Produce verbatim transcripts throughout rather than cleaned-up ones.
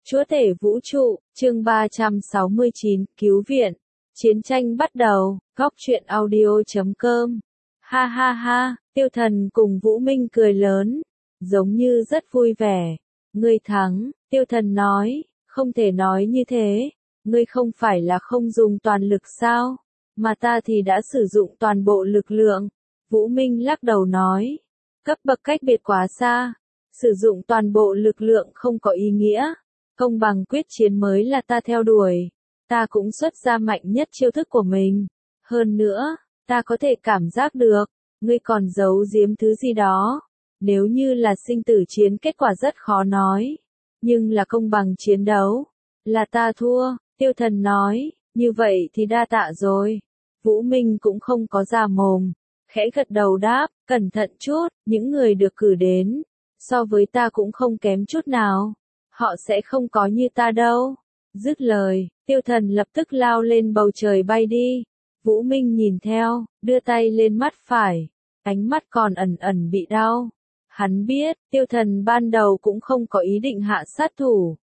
Chúa tể vũ trụ, chương ba trăm sáu mươi chín, cứu viện. Chiến tranh bắt đầu, góc truyện audio chấm com. Ha ha ha, Tiêu Thần cùng Vũ Minh cười lớn, giống như rất vui vẻ. Ngươi thắng, Tiêu Thần nói, không thể nói như thế, ngươi không phải là không dùng toàn lực sao, mà ta thì đã sử dụng toàn bộ lực lượng. Vũ Minh lắc đầu nói, cấp bậc cách biệt quá xa, sử dụng toàn bộ lực lượng không có ý nghĩa. Công bằng quyết chiến mới là ta theo đuổi. Ta cũng xuất ra mạnh nhất chiêu thức của mình. Hơn nữa, ta có thể cảm giác được, ngươi còn giấu giếm thứ gì đó. Nếu như là sinh tử chiến kết quả rất khó nói. Nhưng là công bằng chiến đấu. Là ta thua, Tiêu Thần nói, như vậy thì đa tạ rồi. Vũ Minh cũng không có già mồm. Khẽ gật đầu đáp, cẩn thận chút, những người được cử đến. So với ta cũng không kém chút nào. Họ sẽ không có như ta đâu. Dứt lời, Tiêu Thần lập tức lao lên bầu trời bay đi. Vũ Minh nhìn theo, đưa tay lên mắt phải. Ánh mắt còn ẩn ẩn bị đau. Hắn biết, Tiêu Thần ban đầu cũng không có ý định hạ sát thủ.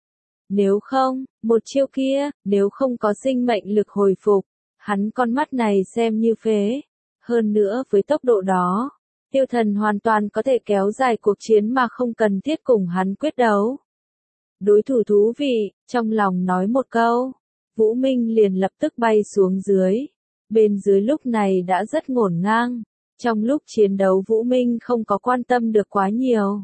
Nếu không, một chiêu kia, nếu không có sinh mệnh lực hồi phục, hắn con mắt này xem như phế. Hơn nữa với tốc độ đó, Tiêu Thần hoàn toàn có thể kéo dài cuộc chiến mà không cần thiết cùng hắn quyết đấu. Đối thủ thú vị, trong lòng nói một câu, Vũ Minh liền lập tức bay xuống dưới. Bên dưới lúc này đã rất ngổn ngang. Trong lúc chiến đấu Vũ Minh không có quan tâm được quá nhiều.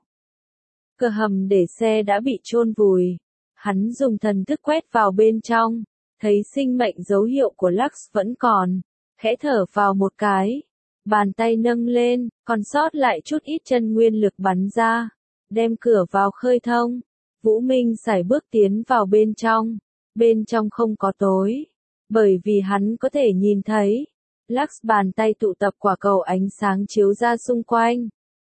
Cửa hầm để xe đã bị chôn vùi. Hắn dùng thần thức quét vào bên trong, thấy sinh mệnh dấu hiệu của Lux vẫn còn. Khẽ thở vào một cái, bàn tay nâng lên, còn sót lại chút ít chân nguyên lực bắn ra, đem cửa vào khơi thông. Vũ Minh sải bước tiến vào bên trong, bên trong không có tối, bởi vì hắn có thể nhìn thấy, Lux bàn tay tụ tập quả cầu ánh sáng chiếu ra xung quanh.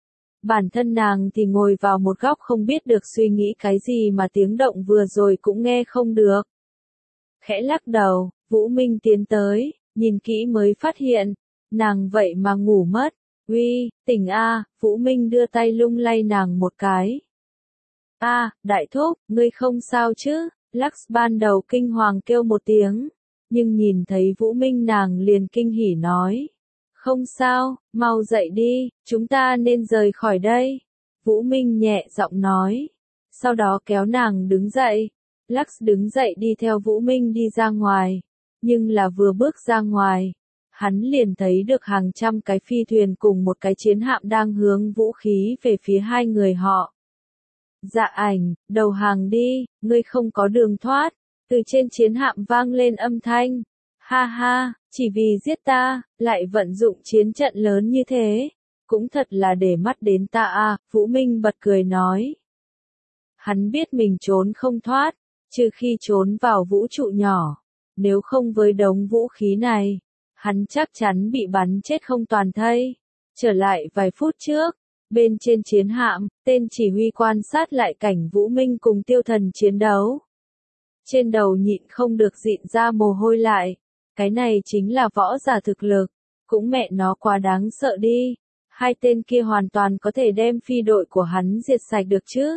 Bản thân nàng thì ngồi vào một góc không biết được suy nghĩ cái gì mà tiếng động vừa rồi cũng nghe không được. Khẽ lắc đầu, Vũ Minh tiến tới, nhìn kỹ mới phát hiện, nàng vậy mà ngủ mất. Uy, tỉnh a, Vũ Minh đưa tay lung lay nàng một cái. A, à, đại thúc, ngươi không sao chứ? Lux ban đầu kinh hoàng kêu một tiếng, nhưng nhìn thấy Vũ Minh nàng liền kinh hỉ nói. Không sao, mau dậy đi, chúng ta nên rời khỏi đây. Vũ Minh nhẹ giọng nói, sau đó kéo nàng đứng dậy. Lux đứng dậy đi theo Vũ Minh đi ra ngoài, nhưng là vừa bước ra ngoài, hắn liền thấy được hàng trăm cái phi thuyền cùng một cái chiến hạm đang hướng vũ khí về phía hai người họ. Dạ ảnh, đầu hàng đi, ngươi không có đường thoát. Từ trên chiến hạm vang lên âm thanh. Ha ha, chỉ vì giết ta, lại vận dụng chiến trận lớn như thế. Cũng thật là để mắt đến ta à, Vũ Minh bật cười nói. Hắn biết mình trốn không thoát, trừ khi trốn vào vũ trụ nhỏ. Nếu không với đống vũ khí này, hắn chắc chắn bị bắn chết không toàn thây. Trở lại vài phút trước. Bên trên chiến hạm, tên chỉ huy quan sát lại cảnh Vũ Minh cùng Tiêu Thần chiến đấu. Trên đầu nhịn không được dịn ra mồ hôi lại. Cái này chính là võ giả thực lực. Cũng mẹ nó quá đáng sợ đi. Hai tên kia hoàn toàn có thể đem phi đội của hắn diệt sạch được chứ.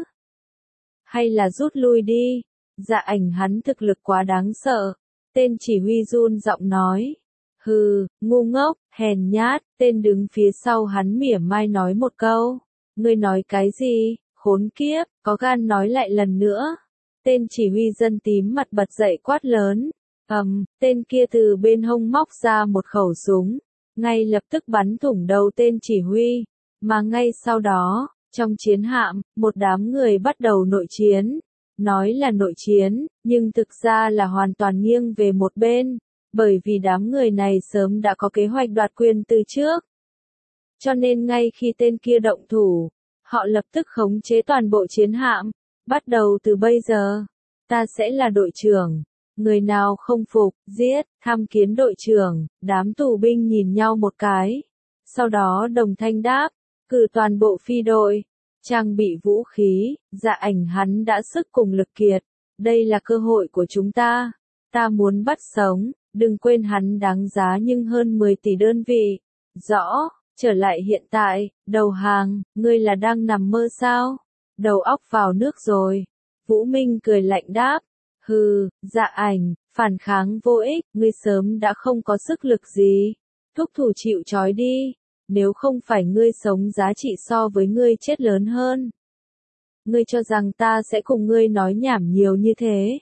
Hay là rút lui đi. Dạ ảnh hắn thực lực quá đáng sợ. Tên chỉ huy run giọng nói. Hừ, ngu ngốc, hèn nhát, tên đứng phía sau hắn mỉa mai nói một câu. Ngươi nói cái gì, khốn kiếp, có gan nói lại lần nữa. Tên chỉ huy dân tím mặt bật dậy quát lớn. Ầm, um, tên kia từ bên hông móc ra một khẩu súng. Ngay lập tức bắn thủng đầu tên chỉ huy. Mà ngay sau đó, trong chiến hạm, một đám người bắt đầu nội chiến. Nói là nội chiến, nhưng thực ra là hoàn toàn nghiêng về một bên. Bởi vì đám người này sớm đã có kế hoạch đoạt quyền từ trước. Cho nên ngay khi tên kia động thủ, họ lập tức khống chế toàn bộ chiến hạm. Bắt đầu từ bây giờ, ta sẽ là đội trưởng. Người nào không phục, giết, tham kiến đội trưởng. Đám tù binh nhìn nhau một cái. Sau đó đồng thanh đáp, cử toàn bộ phi đội, trang bị vũ khí. Dạ ảnh hắn đã sức cùng lực kiệt. Đây là cơ hội của chúng ta. Ta muốn bắt sống. Đừng quên hắn đáng giá nhưng hơn mười tỷ đơn vị. Rõ, trở lại hiện tại, đầu hàng, ngươi là đang nằm mơ sao? Đầu óc vào nước rồi. Vũ Minh cười lạnh đáp. Hừ, Dạ Ảnh, phản kháng vô ích, ngươi sớm đã không có sức lực gì. Thúc thủ chịu trói đi, nếu không phải ngươi sống giá trị so với ngươi chết lớn hơn. Ngươi cho rằng ta sẽ cùng ngươi nói nhảm nhiều như thế.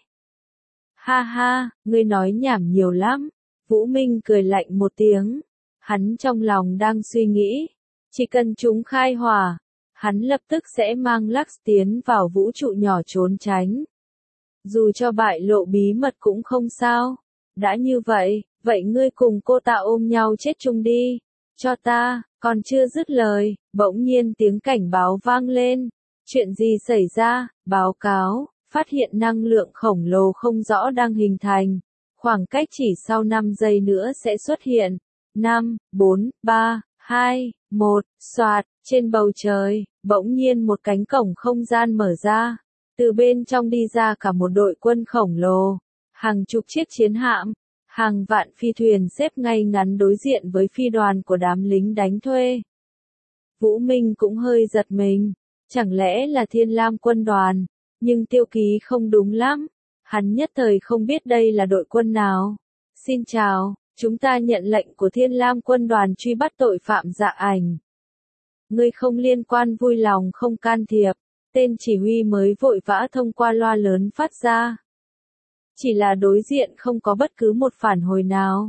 Ha ha, ngươi nói nhảm nhiều lắm. Vũ Minh cười lạnh một tiếng. Hắn trong lòng đang suy nghĩ. Chỉ cần chúng khai hỏa, hắn lập tức sẽ mang Lux tiến vào vũ trụ nhỏ trốn tránh. Dù cho bại lộ bí mật cũng không sao. Đã như vậy, vậy ngươi cùng cô ta ôm nhau chết chung đi. Cho ta, còn chưa dứt lời, bỗng nhiên tiếng cảnh báo vang lên. Chuyện gì xảy ra? Báo cáo, phát hiện năng lượng khổng lồ không rõ đang hình thành. Khoảng cách chỉ sau năm giây nữa sẽ xuất hiện. năm, bốn, ba, hai, một, soạt, trên bầu trời, bỗng nhiên một cánh cổng không gian mở ra. Từ bên trong đi ra cả một đội quân khổng lồ. Hàng chục chiếc chiến hạm, hàng vạn phi thuyền xếp ngay ngắn đối diện với phi đoàn của đám lính đánh thuê. Vũ Minh cũng hơi giật mình. Chẳng lẽ là Thiên Lam quân đoàn? Nhưng tiêu ký không đúng lắm. Hắn nhất thời không biết đây là đội quân nào. Xin chào, chúng ta nhận lệnh của Thiên Lam quân đoàn truy bắt tội phạm Dạ Ảnh. Ngươi không liên quan vui lòng không can thiệp. Tên chỉ huy mới vội vã thông qua loa lớn phát ra. Chỉ là đối diện không có bất cứ một phản hồi nào.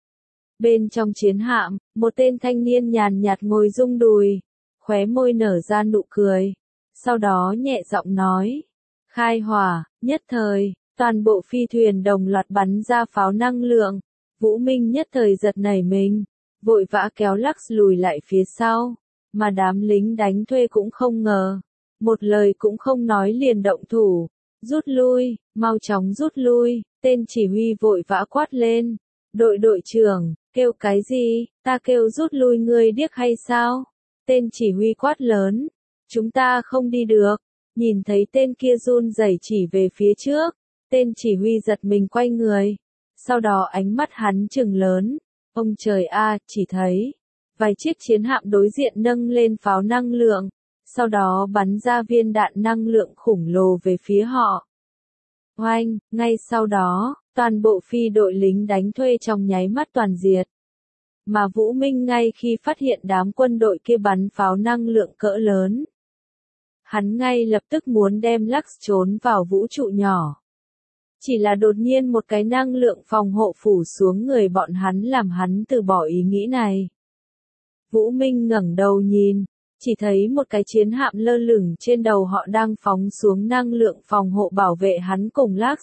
Bên trong chiến hạm, một tên thanh niên nhàn nhạt ngồi rung đùi, khóe môi nở ra nụ cười. Sau đó nhẹ giọng nói. Khai hỏa, nhất thời, toàn bộ phi thuyền đồng loạt bắn ra pháo năng lượng. Vũ Minh nhất thời giật nảy mình, vội vã kéo Lux lùi lại phía sau. Mà đám lính đánh thuê cũng không ngờ. Một lời cũng không nói liền động thủ. Rút lui, mau chóng rút lui, tên chỉ huy vội vã quát lên. Đội đội trưởng, kêu cái gì, ta kêu rút lui ngươi điếc hay sao? Tên chỉ huy quát lớn. Chúng ta không đi được. Nhìn thấy tên kia run rẩy chỉ về phía trước. Tên chỉ huy giật mình quay người. Sau đó ánh mắt hắn trừng lớn. Ông trời a, chỉ thấy. Vài chiếc chiến hạm đối diện nâng lên pháo năng lượng. Sau đó bắn ra viên đạn năng lượng khủng lồ về phía họ. Oanh, ngay sau đó, toàn bộ phi đội lính đánh thuê trong nháy mắt toàn diệt. Mà Vũ Minh ngay khi phát hiện đám quân đội kia bắn pháo năng lượng cỡ lớn. Hắn ngay lập tức muốn đem Lux trốn vào vũ trụ nhỏ. Chỉ là đột nhiên một cái năng lượng phòng hộ phủ xuống người bọn hắn làm hắn từ bỏ ý nghĩ này. Vũ Minh ngẩng đầu nhìn. Chỉ thấy một cái chiến hạm lơ lửng trên đầu họ đang phóng xuống năng lượng phòng hộ bảo vệ hắn cùng Lux.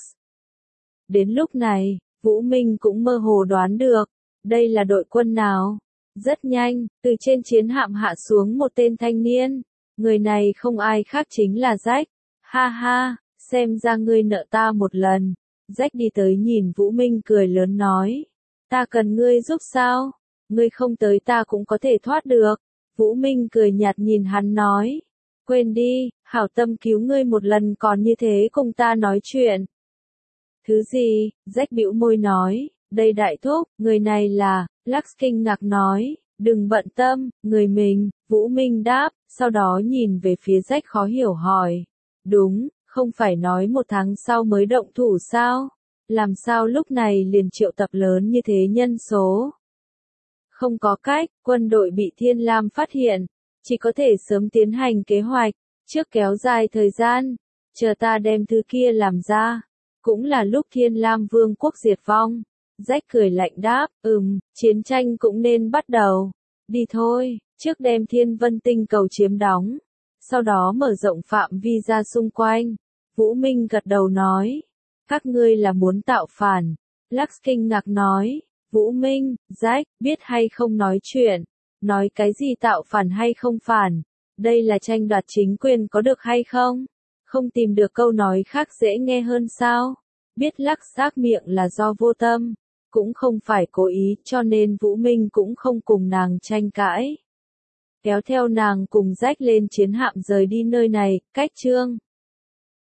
Đến lúc này, Vũ Minh cũng mơ hồ đoán được, đây là đội quân nào. Rất nhanh, từ trên chiến hạm hạ xuống một tên thanh niên. Người này không ai khác chính là Jack. Ha ha, xem ra ngươi nợ ta một lần. Jack đi tới nhìn Vũ Minh cười lớn nói. Ta cần ngươi giúp sao? Ngươi không tới ta cũng có thể thoát được. Vũ Minh cười nhạt nhìn hắn nói. Quên đi, hảo tâm cứu ngươi một lần còn như thế cùng ta nói chuyện. Thứ gì? Jack bĩu môi nói. Đây đại thúc, người này là, Lux kinh ngạc nói. Đừng bận tâm, người mình, Vũ Minh đáp, sau đó nhìn về phía Jack khó hiểu hỏi. Đúng, không phải nói một tháng sau mới động thủ sao? Làm sao lúc này liền triệu tập lớn như thế nhân số? Không có cách, quân đội bị Thiên Lam phát hiện, chỉ có thể sớm tiến hành kế hoạch, trước kéo dài thời gian, chờ ta đem thứ kia làm ra. Cũng là lúc Thiên Lam Vương quốc diệt vong. Jack cười lạnh đáp, ừm, chiến tranh cũng nên bắt đầu. Đi thôi, trước đem Thiên Vân tinh cầu chiếm đóng, sau đó mở rộng phạm vi ra xung quanh. Vũ Minh gật đầu nói, các ngươi là muốn tạo phản. Lux kinh ngạc nói, Vũ Minh, Jack, biết hay không nói chuyện, nói cái gì tạo phản hay không phản, đây là tranh đoạt chính quyền có được hay không? Không tìm được câu nói khác dễ nghe hơn sao? Biết Lux xác miệng là do vô tâm, cũng không phải cố ý, cho nên Vũ Minh cũng không cùng nàng tranh cãi. Kéo theo nàng cùng Jack lên chiến hạm rời đi nơi này, cách chương